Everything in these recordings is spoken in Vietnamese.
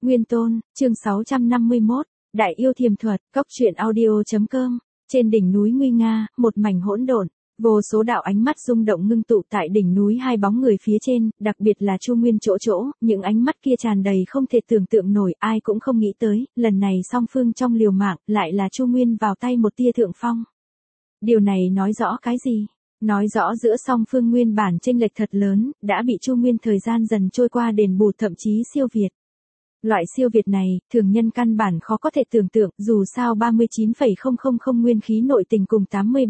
Nguyên Tôn, chương 651, Đại yêu thiềm thuật, Cốc truyện audio.com. Trên đỉnh núi nguy nga, một mảnh hỗn độn, vô số đạo ánh mắt rung động ngưng tụ tại đỉnh núi hai bóng người phía trên, đặc biệt là Chu Nguyên chỗ, những ánh mắt kia tràn đầy không thể tưởng tượng nổi, ai cũng không nghĩ tới, lần này song phương trong liều mạng, lại là Chu Nguyên vào tay một tia thượng phong. Điều này nói rõ cái gì? Nói rõ giữa song phương nguyên bản chênh lệch thật lớn, đã bị Chu Nguyên thời gian dần trôi qua đền bù, thậm chí siêu việt. Loại siêu việt này, thường nhân căn bản khó có thể tưởng tượng, dù sao 39,000 nguyên khí nội tình cùng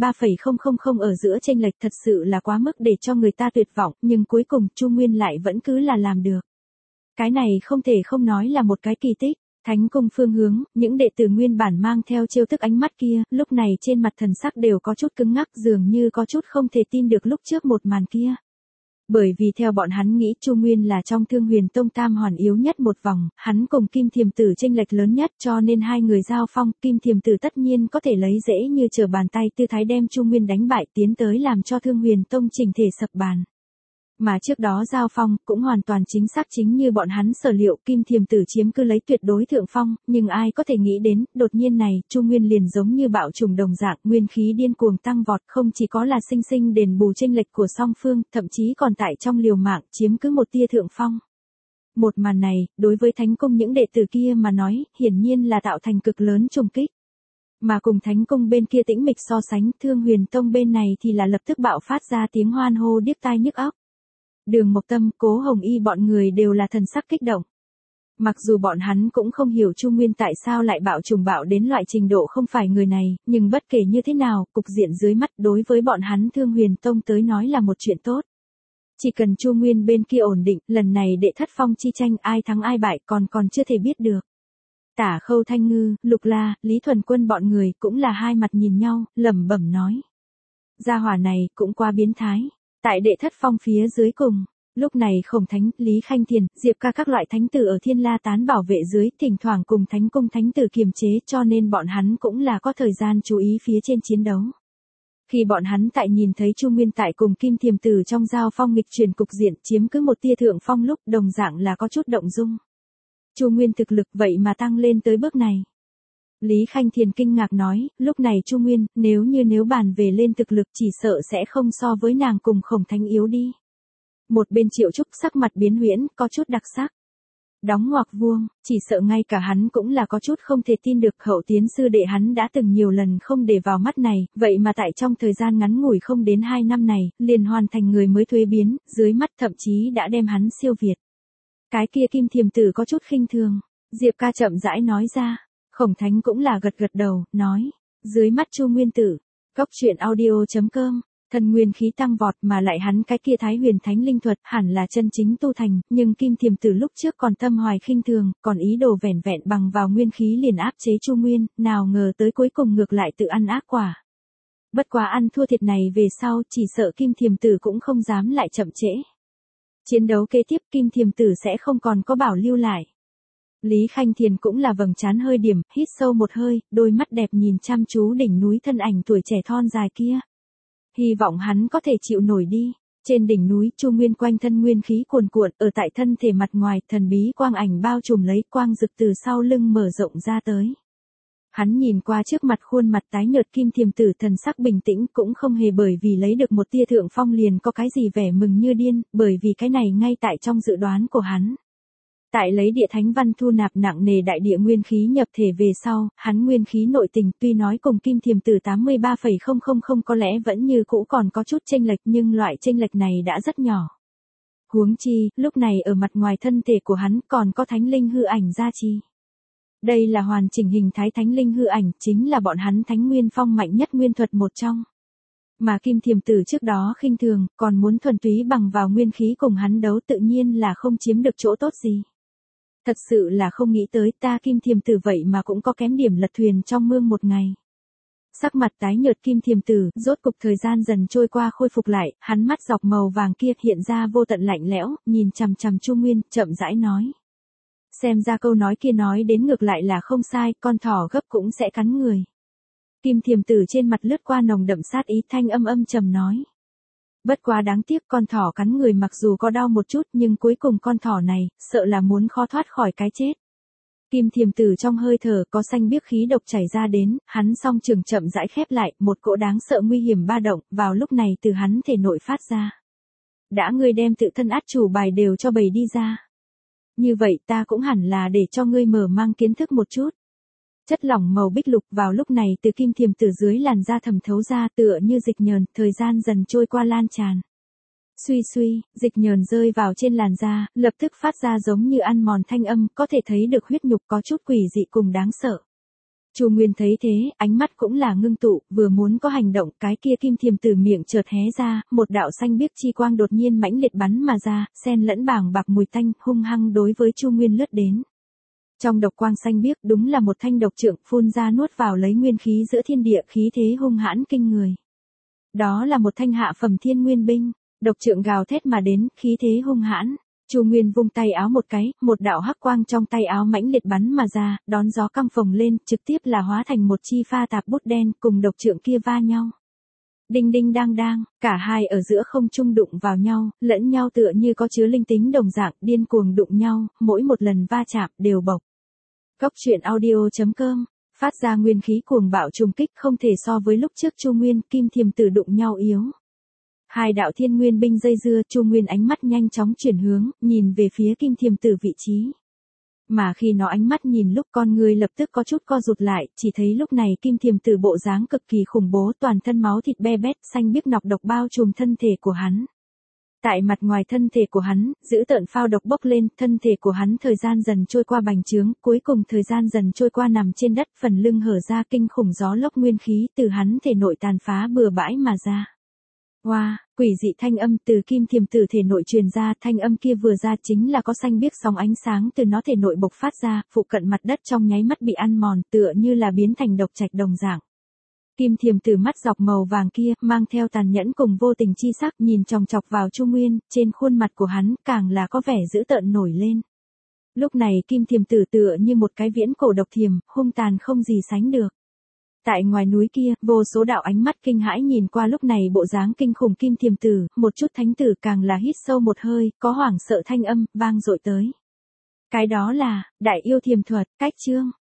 83,000 ở giữa chênh lệch thật sự là quá mức để cho người ta tuyệt vọng, nhưng cuối cùng Chu Nguyên lại vẫn cứ là làm được. Cái này không thể không nói là một cái kỳ tích. Thánh cung phương hướng, những đệ tử nguyên bản mang theo trêu tức ánh mắt kia, lúc này trên mặt thần sắc đều có chút cứng ngắc, dường như có chút không thể tin được lúc trước một màn kia. Bởi vì theo bọn hắn nghĩ Chu Nguyên là trong Thương Huyền Tông tam hoàn yếu nhất một vòng, hắn cùng Kim Thiềm Tử chênh lệch lớn nhất, cho nên hai người giao phong, Kim Thiềm Tử tất nhiên có thể lấy dễ như trở bàn tay tư thái đem Chu Nguyên đánh bại, tiến tới làm cho Thương Huyền Tông chỉnh thể sập bàn. Mà trước đó giao phong, cũng hoàn toàn chính xác chính như bọn hắn sở liệu, Kim Thiềm Tử chiếm cứ lấy tuyệt đối thượng phong, nhưng ai có thể nghĩ đến, đột nhiên này, Chu Nguyên liền giống như bạo trùng đồng dạng, nguyên khí điên cuồng tăng vọt, không chỉ có là sinh đền bù chênh lệch của song phương, thậm chí còn tại trong liều mạng, chiếm cứ một tia thượng phong. Một màn này, đối với Thánh Cung những đệ tử kia mà nói, hiển nhiên là tạo thành cực lớn trùng kích. Mà cùng Thánh Cung bên kia tĩnh mịch so sánh, Thương Huyền Tông bên này thì là lập tức bạo phát ra tiếng hoan hô điếc tai nhức óc. Đường Mộc Tâm, Cố Hồng Y bọn người đều là thần sắc kích động. Mặc dù bọn hắn cũng không hiểu Chu Nguyên tại sao lại bạo trùng bạo đến loại trình độ không phải người này, nhưng bất kể như thế nào, cục diện dưới mắt đối với bọn hắn Thương Huyền Tông tới nói là một chuyện tốt. Chỉ cần Chu Nguyên bên kia ổn định, lần này đệ thất phong chi tranh ai thắng ai bại còn chưa thể biết được. Tả Khâu Thanh Ngư, Lục La, Lý Thuần Quân bọn người cũng là hai mặt nhìn nhau, lẩm bẩm nói. Gia hỏa này cũng quá biến thái. Tại đệ thất phong phía dưới cùng, lúc này Khổng Thánh, Lý Khanh Thiền, Diệp Ca các loại thánh tử ở Thiên La Tán bảo vệ dưới, thỉnh thoảng cùng Thánh Cung thánh tử kiềm chế, cho nên bọn hắn cũng là có thời gian chú ý phía trên chiến đấu. Khi bọn hắn tại nhìn thấy Chu Nguyên tại cùng Kim Thiềm Tử trong giao phong nghịch chuyển cục diện, chiếm cứ một tia thượng phong lúc, đồng dạng là có chút động dung. Chu Nguyên thực lực vậy mà tăng lên tới bước này. Lý Khanh Thiền kinh ngạc nói, lúc này Chu Nguyên, nếu bàn về lên thực lực chỉ sợ sẽ không so với nàng cùng Khổng Thánh yếu đi. Một bên Triệu Trúc sắc mặt biến huyễn, có chút đặc sắc. Đóng ngoặc vuông, chỉ sợ ngay cả hắn cũng là có chút không thể tin được, Hậu tiến sư đệ hắn đã từng nhiều lần không để vào mắt này, vậy mà tại trong thời gian ngắn ngủi không đến 2 năm này, liền hoàn thành người mới thuế biến, dưới mắt thậm chí đã đem hắn siêu việt. Cái kia Kim Thiềm Tử có chút khinh thường, Diệp Ca chậm rãi nói ra. Khổng Thánh cũng là gật đầu, nói, dưới mắt Chu Nguyên tử, Cốc truyện audio.com, thần nguyên khí tăng vọt mà lại hắn cái kia Thái Huyền Thánh linh thuật hẳn là chân chính tu thành, nhưng Kim Thiềm Tử lúc trước còn tâm hoài khinh thường, còn ý đồ vẻn vẹn bằng vào nguyên khí liền áp chế Chu Nguyên, nào ngờ tới cuối cùng ngược lại tự ăn ác quả. Bất quá ăn thua thiệt này về sau, chỉ sợ Kim Thiềm Tử cũng không dám lại chậm trễ. Chiến đấu kế tiếp Kim Thiềm Tử sẽ không còn có bảo lưu lại. Lý Khanh Thiền cũng là vầng trán hơi điểm, hít sâu một hơi, đôi mắt đẹp nhìn chăm chú đỉnh núi thân ảnh tuổi trẻ thon dài kia. Hy vọng hắn có thể chịu nổi đi. Trên đỉnh núi, Chu Nguyên quanh thân nguyên khí cuồn cuộn, ở tại thân thể mặt ngoài, thần bí quang ảnh bao trùm lấy, quang rực từ sau lưng mở rộng ra tới. Hắn nhìn qua trước mặt khuôn mặt tái nhợt Kim Thiềm Tử, thần sắc bình tĩnh, cũng không hề bởi vì lấy được một tia thượng phong liền có cái gì vẻ mừng như điên, bởi vì cái này ngay tại trong dự đoán của hắn. Tại lấy địa thánh văn thu nạp nặng nề đại địa nguyên khí nhập thể về sau, hắn nguyên khí nội tình tuy nói cùng Kim Thiềm Tử 83,000 có lẽ vẫn như cũ còn có chút chênh lệch, nhưng loại chênh lệch này đã rất nhỏ. Huống chi, lúc này ở mặt ngoài thân thể của hắn còn có thánh linh hư ảnh gia trì. Đây là hoàn chỉnh hình thái thánh linh hư ảnh, chính là bọn hắn thánh nguyên phong mạnh nhất nguyên thuật một trong. Mà Kim Thiềm Tử trước đó khinh thường, còn muốn thuần túy bằng vào nguyên khí cùng hắn đấu, tự nhiên là không chiếm được chỗ tốt gì. Thật sự là không nghĩ tới ta Kim Thiềm Tử vậy mà cũng có kém điểm lật thuyền trong mương một ngày. Sắc mặt tái nhợt Kim Thiềm Tử, rốt cục thời gian dần trôi qua khôi phục lại, hắn mắt dọc màu vàng kia hiện ra vô tận lạnh lẽo, nhìn chằm chằm Chu Nguyên, chậm rãi nói. Xem ra câu nói kia nói đến ngược lại là không sai, con thỏ gấp cũng sẽ cắn người. Kim Thiềm Tử trên mặt lướt qua nồng đậm sát ý, thanh âm trầm nói. Bất quá đáng tiếc, con thỏ cắn người mặc dù có đau một chút nhưng cuối cùng con thỏ này, sợ là muốn khó thoát khỏi cái chết. Kim thiềm tử trong hơi thở có xanh biếc khí độc chảy ra đến, hắn song trường chậm rãi khép lại, một cỗ đáng sợ nguy hiểm ba động, vào lúc này từ hắn thể nội phát ra. Đã ngươi đem tự thân át chủ bài đều cho bày đi ra. Như vậy ta cũng hẳn là để cho ngươi mở mang kiến thức một chút. Chất lỏng màu bích lục vào lúc này từ kim thiềm tử dưới làn da thẩm thấu ra tựa như dịch nhờn, thời gian dần trôi qua lan tràn. Suy suy, dịch nhờn rơi vào trên làn da, lập tức phát ra giống như ăn mòn thanh âm, có thể thấy được huyết nhục có chút quỷ dị cùng đáng sợ. Chu Nguyên thấy thế, ánh mắt cũng là ngưng tụ, vừa muốn có hành động, cái kia kim thiềm tử miệng chợt hé ra, một đạo xanh biếc chi quang đột nhiên mãnh liệt bắn mà ra, xen lẫn bàng bạc mùi tanh, hung hăng đối với Chu Nguyên lướt đến. Trong độc quang xanh biếc đúng là một thanh độc trượng phun ra nuốt vào lấy nguyên khí giữa thiên địa, khí thế hung hãn kinh người. Đó là một thanh hạ phẩm thiên nguyên binh, độc trượng gào thét mà đến, khí thế hung hãn. Chu Nguyên vung tay áo một cái, một đạo hắc quang trong tay áo mãnh liệt bắn mà ra, đón gió căng phồng lên, trực tiếp là hóa thành một chi pha tạp bút đen, cùng độc trượng kia va nhau. Đinh đinh đang đang, cả hai ở giữa không trung đụng vào nhau, lẫn nhau tựa như có chứa linh tính đồng dạng, điên cuồng đụng nhau, mỗi một lần va chạm đều bộc. Cốc truyện audio.com, phát ra nguyên khí cuồng bạo trùng kích không thể so với lúc trước Chu Nguyên, kim thiềm tử đụng nhau yếu. Hai đạo thiên nguyên binh dây dưa, Chu Nguyên ánh mắt nhanh chóng chuyển hướng, nhìn về phía kim thiềm tử vị trí. Mà khi nó ánh mắt nhìn lúc con người lập tức có chút co rụt lại, chỉ thấy lúc này kim thiềm tử bộ dáng cực kỳ khủng bố, toàn thân máu thịt be bét, xanh biếc nọc độc bao trùm thân thể của hắn. Tại mặt ngoài thân thể của hắn, giữ tợn phao độc bốc lên, thân thể của hắn thời gian dần trôi qua bành trướng, cuối cùng thời gian dần trôi qua nằm trên đất, phần lưng hở ra, kinh khủng gió lốc nguyên khí từ hắn thể nội tàn phá bừa bãi mà ra. Wow, quỷ dị thanh âm từ kim thiềm tử thể nội truyền ra, thanh âm kia vừa ra chính là có xanh biếc sóng ánh sáng từ nó thể nội bộc phát ra, phụ cận mặt đất trong nháy mắt bị ăn mòn, tựa như là biến thành độc trạch đồng dạng. Kim thiềm tử mắt dọc màu vàng kia, mang theo tàn nhẫn cùng vô tình chi sắc, nhìn chòng chọc vào Chu Nguyên, trên khuôn mặt của hắn càng là có vẻ dữ tợn nổi lên. Lúc này kim thiềm tử tựa như một cái viễn cổ độc thiềm, hung tàn không gì sánh được. Tại ngoài núi kia, vô số đạo ánh mắt kinh hãi nhìn qua lúc này bộ dáng kinh khủng kim thiềm tử, một chút thánh tử càng là hít sâu một hơi, có hoảng sợ thanh âm, vang dội tới. Cái đó là, đại yêu thiềm thuật, cách chương.